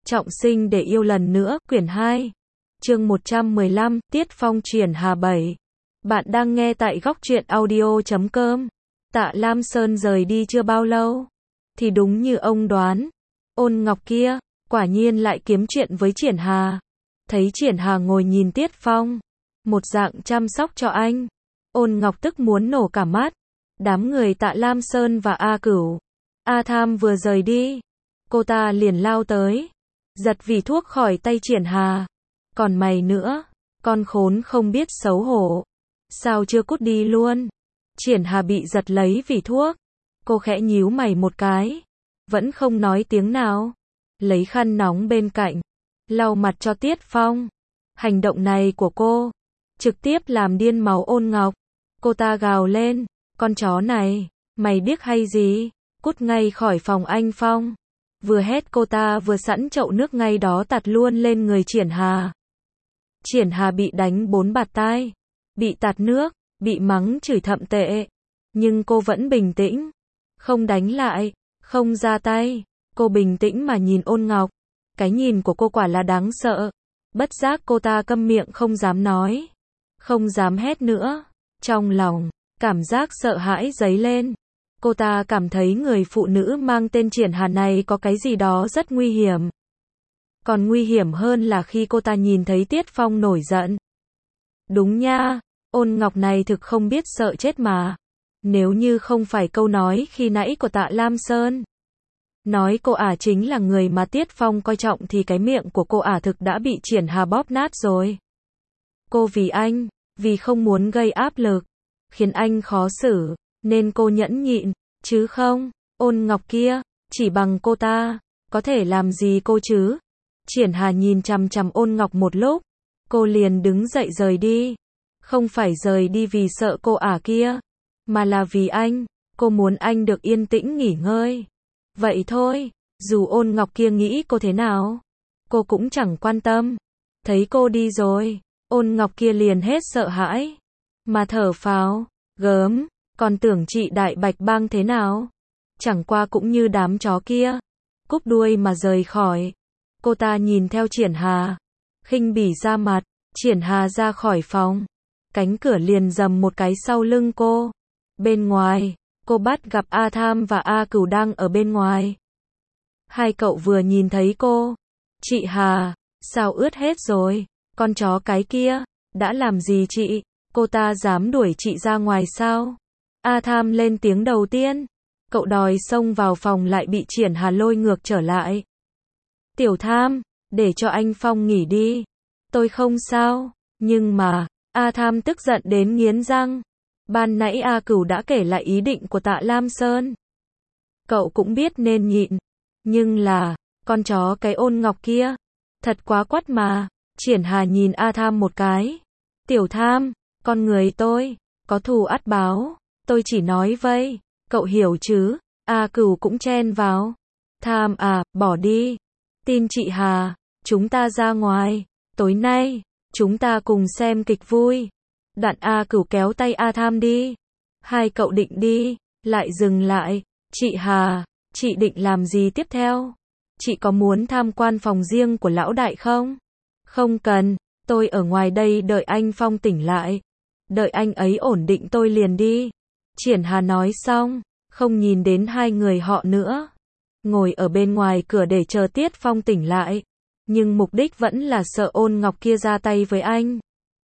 Trọng sinh để yêu lần nữa, quyển 2. Chương 115, Tiết Phong Triển Hà 7. Bạn đang nghe tại góc truyện audio.com. Tạ Lam Sơn rời đi chưa bao lâu, thì đúng như ông đoán, Ôn Ngọc kia, quả nhiên lại kiếm chuyện với Triển Hà. Thấy Triển Hà ngồi nhìn Tiết Phong, một dạng chăm sóc cho anh, Ôn Ngọc tức muốn nổ cả mắt. Đám người Tạ Lam Sơn và A Cửu, A Tham vừa rời đi, cô ta liền lao tới, giật vỉ thuốc khỏi tay Triển Hà. Còn mày nữa, con khốn không biết xấu hổ, sao chưa cút đi luôn? Triển Hà bị giật lấy vỉ thuốc, cô khẽ nhíu mày một cái, vẫn không nói tiếng nào, lấy khăn nóng bên cạnh, lau mặt cho Tiết Phong. Hành động này của cô, trực tiếp làm điên máu Ôn Ngọc. Cô ta gào lên, con chó này, mày điếc hay gì? Cút ngay khỏi phòng anh Phong. Vừa hét cô ta vừa sẵn chậu nước ngay đó tạt luôn lên người Triển Hà. Triển Hà bị đánh 4 bạt tai, bị tạt nước, bị mắng chửi thậm tệ. Nhưng cô vẫn bình tĩnh, không đánh lại, không ra tay. Cô bình tĩnh mà nhìn Ôn Ngọc. Cái nhìn của cô quả là đáng sợ. Bất giác cô ta câm miệng không dám nói, không dám hét nữa. Trong lòng, cảm giác sợ hãi dấy lên. Cô ta cảm thấy người phụ nữ mang tên Triển Hà này có cái gì đó rất nguy hiểm. Còn nguy hiểm hơn là khi cô ta nhìn thấy Tiết Phong nổi giận. Đúng nha, Ôn Ngọc này thực không biết sợ chết mà. Nếu như không phải câu nói khi nãy của Tạ Lam Sơn, nói cô ả chính là người mà Tiết Phong coi trọng, thì cái miệng của cô ả thực đã bị Triển Hà bóp nát rồi. Cô vì anh, vì không muốn gây áp lực, khiến anh khó xử, nên cô nhẫn nhịn, chứ không, Ôn Ngọc kia, chỉ bằng cô ta, có thể làm gì cô chứ? Triển Hà nhìn chằm chằm Ôn Ngọc một lúc, cô liền đứng dậy rời đi. Không phải rời đi vì sợ cô ả kia, mà là vì anh, cô muốn anh được yên tĩnh nghỉ ngơi. Vậy thôi, dù Ôn Ngọc kia nghĩ cô thế nào, cô cũng chẳng quan tâm. Thấy cô đi rồi, Ôn Ngọc kia liền hết sợ hãi, mà thở phào, gớm, còn tưởng chị Đại Bạch Bang thế nào? Chẳng qua cũng như đám chó kia, cúp đuôi mà rời khỏi. Cô ta nhìn theo Triển Hà, khinh bỉ ra mặt. Triển Hà ra khỏi phòng, cánh cửa liền rầm một cái sau lưng cô. Bên ngoài, cô bắt gặp A Tham và A Cửu đang ở bên ngoài. Hai cậu vừa nhìn thấy cô, chị Hà, sao ướt hết rồi? Con chó cái kia, đã làm gì chị? Cô ta dám đuổi chị ra ngoài sao? A Tham lên tiếng đầu tiên. Cậu đòi xông vào phòng lại bị Triển Hà lôi ngược trở lại. Tiểu Tham, để cho anh Phong nghỉ đi. Tôi không sao. Nhưng mà, A Tham tức giận đến nghiến răng. Ban nãy A Cửu đã kể lại ý định của Tạ Lam Sơn. Cậu cũng biết nên nhịn. Nhưng là, con chó cái Ôn Ngọc kia, thật quá quắt mà. Triển Hà nhìn A Tham một cái. Tiểu Tham, con người tôi, có thù ắt báo. Tôi chỉ nói vây, cậu hiểu chứ? A Cửu cũng chen vào. Tham à, bỏ đi. Tin chị Hà, chúng ta ra ngoài. Tối nay, chúng ta cùng xem kịch vui. Đoạn A Cửu kéo tay A Tham đi. Hai cậu định đi, lại dừng lại. Chị Hà, chị định làm gì tiếp theo? Chị có muốn tham quan phòng riêng của lão đại không? Không cần, tôi ở ngoài đây đợi anh Phong tỉnh lại. Đợi anh ấy ổn định tôi liền đi. Triển Hà nói xong, không nhìn đến hai người họ nữa. Ngồi ở bên ngoài cửa để chờ Tiết Phong tỉnh lại. Nhưng mục đích vẫn là sợ Ôn Ngọc kia ra tay với anh,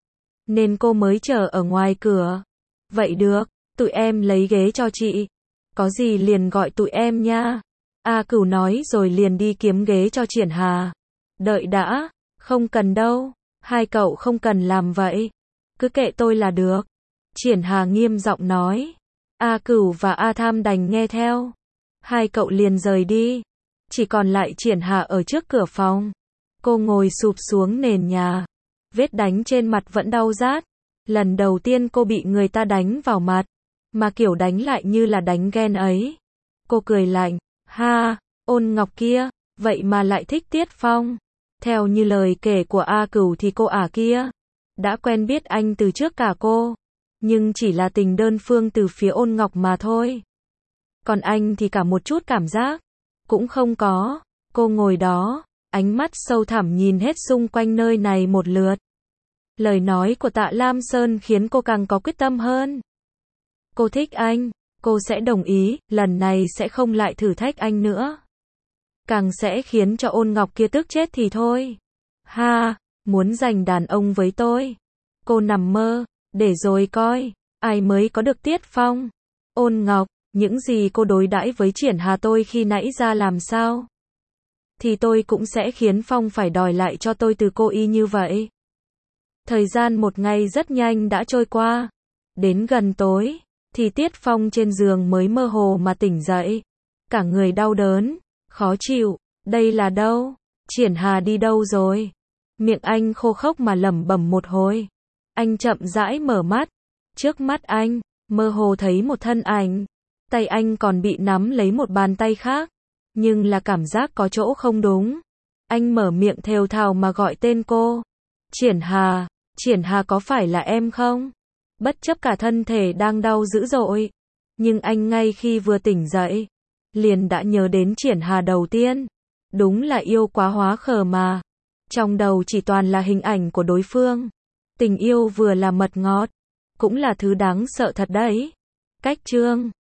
nên cô mới chờ ở ngoài cửa. Vậy được, tụi em lấy ghế cho chị. Có gì liền gọi tụi em nha. A Cửu nói rồi liền đi kiếm ghế cho Triển Hà. Đợi đã, không cần đâu, hai cậu không cần làm vậy. Cứ kệ tôi là được. Triển Hà nghiêm giọng nói. A Cửu và A Tham đành nghe theo. Hai cậu liền rời đi. Chỉ còn lại Triển Hà ở trước cửa phòng. Cô ngồi sụp xuống nền nhà. Vết đánh trên mặt vẫn đau rát. Lần đầu tiên cô bị người ta đánh vào mặt, mà kiểu đánh lại như là đánh ghen ấy. Cô cười lạnh. Ha, Ôn Ngọc kia, vậy mà lại thích Tiết Phong. Theo như lời kể của A Cửu thì cô ả kia đã quen biết anh từ trước cả cô, nhưng chỉ là tình đơn phương từ phía Ôn Ngọc mà thôi. Còn anh thì cả một chút cảm giác cũng không có. Cô ngồi đó, ánh mắt sâu thẳm nhìn hết xung quanh nơi này một lượt. Lời nói của Tạ Lam Sơn khiến cô càng có quyết tâm hơn. Cô thích anh, cô sẽ đồng ý, lần này sẽ không lại thử thách anh nữa. Càng sẽ khiến cho Ôn Ngọc kia tức chết thì thôi. Ha, muốn giành đàn ông với tôi. Cô nằm mơ, để rồi coi, ai mới có được Tiết Phong. Ôn Ngọc, những gì cô đối đãi với Triển Hà tôi khi nãy ra làm sao? Thì tôi cũng sẽ khiến Phong phải đòi lại cho tôi từ cô y như vậy. Thời gian một ngày rất nhanh đã trôi qua. Đến gần tối, thì Tiết Phong trên giường mới mơ hồ mà tỉnh dậy. Cả người đau đớn, khó chịu, đây là đâu? Triển Hà đi đâu rồi? Miệng anh khô khốc mà lẩm bẩm một hồi. Anh chậm rãi mở mắt. Trước mắt anh, mơ hồ thấy một thân ảnh. Tay anh còn bị nắm lấy một bàn tay khác. Nhưng là cảm giác có chỗ không đúng. Anh mở miệng thều thào mà gọi tên cô. Triển Hà có phải là em không? Bất chấp cả thân thể đang đau dữ dội. Nhưng anh ngay khi vừa tỉnh dậy, liền đã nhớ đến Triển Hà đầu tiên. Đúng là yêu quá hóa khờ mà. Trong đầu chỉ toàn là hình ảnh của đối phương. Tình yêu vừa là mật ngọt, cũng là thứ đáng sợ thật đấy. Cách chương